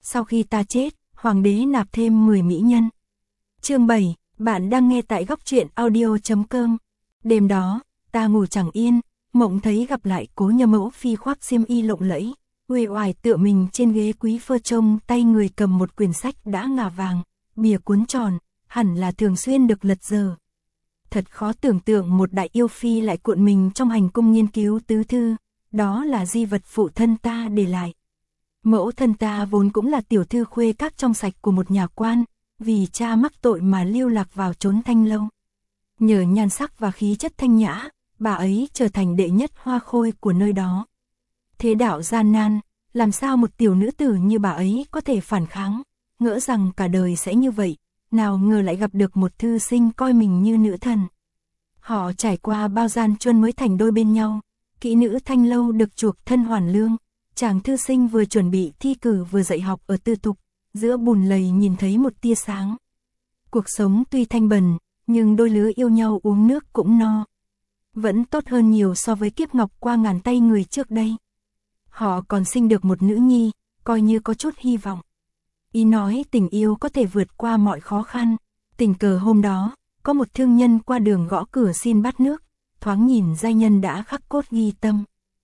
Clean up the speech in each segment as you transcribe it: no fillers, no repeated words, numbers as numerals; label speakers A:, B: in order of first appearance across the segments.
A: sau khi ta chết, hoàng đế nạp thêm 10 mỹ nhân. Chương 7, bạn đang nghe tại góc truyện audio.com. Đêm đó, ta ngủ chẳng yên, mộng thấy gặp lại Cố Nhờ Mẫu Phi khoác xiêm y lộng lẫy, uể oải tựa mình trên ghế quý phơ trông, tay người cầm một quyển sách đã ngà vàng, bìa cuốn tròn, hẳn là thường xuyên được lật dở. Thật khó tưởng tượng một đại yêu phi lại cuộn mình trong hành cung nghiên cứu tứ thư, đó là di vật phụ thân ta để lại. Mẫu thân ta vốn cũng là tiểu thư khuê các trong sạch của một nhà quan, vì cha mắc tội mà lưu lạc vào chốn Thanh Lâu. Nhờ nhan sắc và khí chất thanh nhã, bà ấy trở thành đệ nhất hoa khôi của nơi đó. Thế đạo gian nan, làm sao một tiểu nữ tử như bà ấy có thể phản kháng, ngỡ rằng cả đời sẽ như vậy, nào ngờ lại gặp được một thư sinh coi mình như nữ thần. Họ trải qua bao gian truân mới thành đôi bên nhau, kỹ nữ Thanh Lâu được chuộc thân hoàn lương, chàng thư sinh vừa chuẩn bị thi cử vừa dạy học ở tư thục, giữa bùn lầy nhìn thấy một tia sáng. Cuộc sống tuy thanh bần, nhưng đôi lứa yêu nhau uống nước cũng no. Vẫn tốt hơn nhiều so với kiếp ngọc qua ngàn tay người trước đây. Họ còn sinh được một nữ nhi, coi như có chút hy vọng. Ý nói tình yêu có thể vượt qua mọi khó khăn. Tình cờ hôm đó, có một thương nhân qua đường gõ cửa xin bát nước, thoáng nhìn giai nhân đã khắc cốt ghi tâm.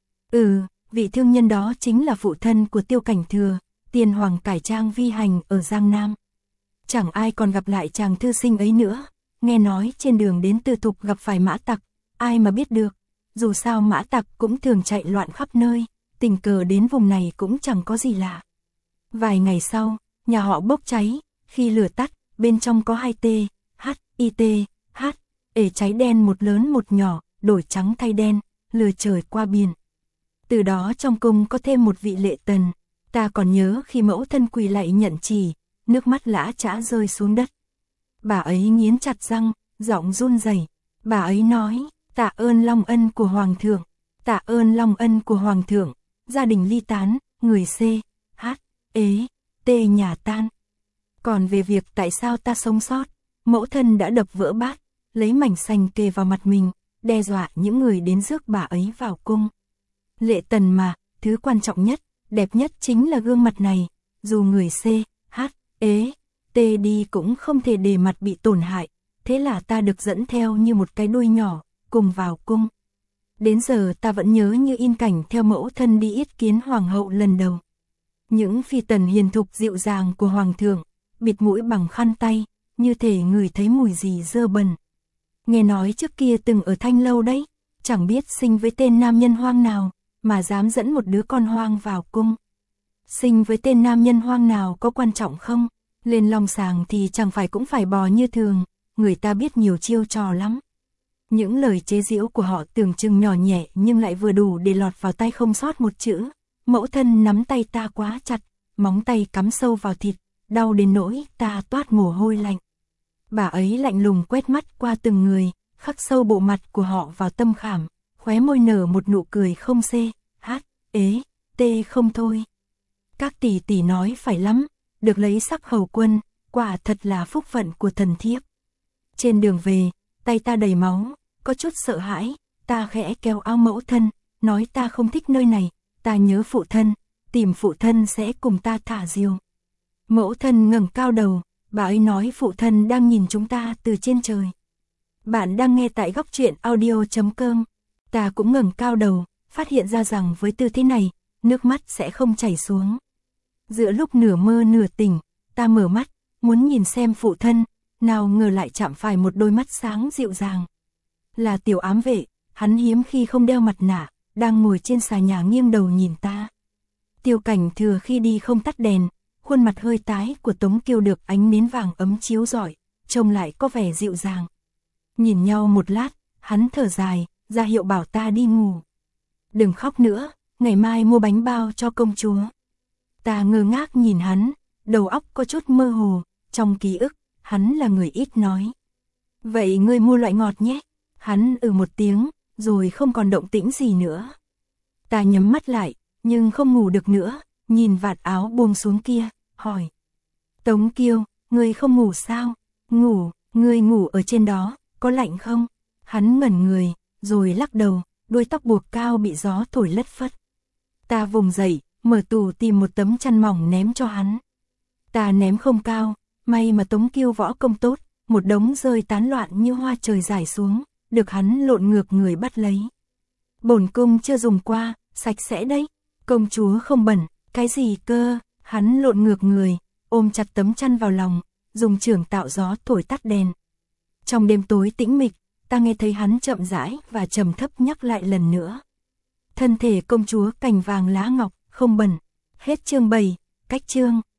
A: Vị thương nhân đó chính là phụ thân của Tiêu Cảnh Thừa, tiên hoàng cải trang vi hành ở Giang Nam. Chẳng ai còn gặp lại chàng thư sinh ấy nữa, nghe nói trên đường đến Tư Thục gặp phải mã tặc, ai mà biết được, dù sao mã tặc cũng thường chạy loạn khắp nơi, tình cờ đến vùng này cũng chẳng có gì lạ. Vài ngày sau, nhà họ bốc cháy, khi lửa tắt, bên trong có 2 THITH, ể cháy đen một lớn một nhỏ, đổi trắng thay đen, lừa trời qua biển. Từ đó trong cung có thêm một vị lệ tần, ta còn nhớ khi mẫu thân quỳ lạy nhận chỉ, nước mắt lã chã rơi xuống đất. Bà ấy nghiến chặt răng, giọng run rẩy, bà ấy nói, tạ ơn long ân của hoàng thượng, tạ ơn long ân của hoàng thượng, gia đình ly tán, người CHT nhà tan. Còn về việc tại sao ta sống sót, mẫu thân đã đập vỡ bát, lấy mảnh sành kề vào mặt mình, đe dọa những người đến rước bà ấy vào cung. Lệ tần mà, thứ quan trọng nhất, đẹp nhất chính là gương mặt này, dù người CHT đi cũng không thể để mặt bị tổn hại, thế là ta được dẫn theo như một cái đuôi nhỏ, cùng vào cung. Đến giờ ta vẫn nhớ như in cảnh theo mẫu thân đi yết kiến hoàng hậu lần đầu. Những phi tần hiền thục dịu dàng của hoàng thượng, bịt mũi bằng khăn tay, như thể ngửi thấy mùi gì dơ bẩn. Nghe nói trước kia từng ở Thanh Lâu đấy, chẳng biết sinh với tên nam nhân hoang nào, mà dám dẫn một đứa con hoang vào cung. Sinh với tên nam nhân hoang nào có quan trọng không? Lên long sàng thì chẳng phải cũng phải bò như thường, người ta biết nhiều chiêu trò lắm. Những lời chế giễu của họ tưởng chừng nhỏ nhẹ nhưng lại vừa đủ để lọt vào tay không sót một chữ. Mẫu thân nắm tay ta quá chặt, móng tay cắm sâu vào thịt, đau đến nỗi ta toát mồ hôi lạnh. Bà ấy lạnh lùng quét mắt qua từng người, khắc sâu bộ mặt của họ vào tâm khảm, khóe môi nở một nụ cười không CHT không thôi. Các tỷ tỷ nói phải lắm, được lấy sắc hầu quân, quả thật là phúc phận của thần thiếp. Trên đường về, tay ta đầy máu, có chút sợ hãi, ta khẽ kéo áo mẫu thân, nói ta không thích nơi này, ta nhớ phụ thân, tìm phụ thân sẽ cùng ta thả diều. Mẫu thân ngẩng cao đầu, bà ấy nói phụ thân đang nhìn chúng ta từ trên trời. Bạn đang nghe tại góc truyện audio.com. Ta cũng ngẩng cao đầu, phát hiện ra rằng với tư thế này, nước mắt sẽ không chảy xuống. Giữa lúc nửa mơ nửa tỉnh, ta mở mắt, muốn nhìn xem phụ thân, nào ngờ lại chạm phải một đôi mắt sáng dịu dàng. Là tiểu ám vệ, hắn hiếm khi không đeo mặt nạ, đang ngồi trên xà nhà nghiêng đầu nhìn ta. Tiêu Cảnh Thừa khi đi không tắt đèn, khuôn mặt hơi tái của Tống Kiêu được ánh nến vàng ấm chiếu rọi, trông lại có vẻ dịu dàng. Nhìn nhau một lát, hắn thở dài, ra hiệu bảo ta đi ngủ. Đừng khóc nữa, ngày mai mua bánh bao cho công chúa. Ta ngơ ngác nhìn hắn, đầu óc có chút mơ hồ, trong ký ức, hắn là người ít nói. Vậy ngươi mua loại ngọt nhé. Hắn một tiếng, rồi không còn động tĩnh gì nữa. Ta nhắm mắt lại, nhưng không ngủ được nữa, nhìn vạt áo buông xuống kia, hỏi. Tống Kiêu, ngươi không ngủ sao? Ngủ, ngươi ngủ ở trên đó, có lạnh không? Hắn ngẩn người, rồi lắc đầu, đuôi tóc buộc cao bị gió thổi lất phất. Ta vùng dậy, mở tủ tìm một tấm chăn mỏng ném cho hắn, Ta ném không cao, may mà Tống Kiêu võ công tốt, một đống rơi tán loạn như hoa trời rải xuống, được hắn lộn ngược người bắt lấy. Bổn cung chưa dùng qua, sạch sẽ đấy. Công chúa không bẩn, cái gì cơ? Hắn lộn ngược người, ôm chặt tấm chăn vào lòng, dùng chưởng tạo gió thổi tắt đèn. Trong đêm tối tĩnh mịch, ta nghe thấy hắn chậm rãi và trầm thấp nhắc lại lần nữa. Thân thể công chúa cành vàng lá ngọc, không bẩn. Hết chương 7, cách chương.